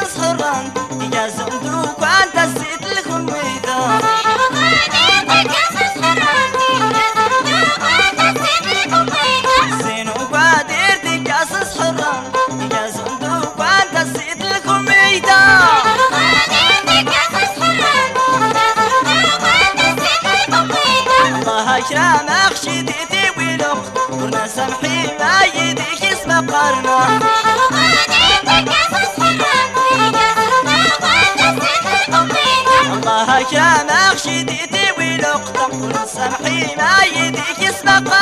قصص حران يا زندوق وانت السيد لكم ميدان زينو قادر قصص حران يا زندوق وانت السيد لكم ميدان الله أكرمك شديتي ولقت قلنا سمحي ما يديك اسم قرنا الله أكرمك شديتي ولقت قلنا سمحي ما يديك اسم قرنا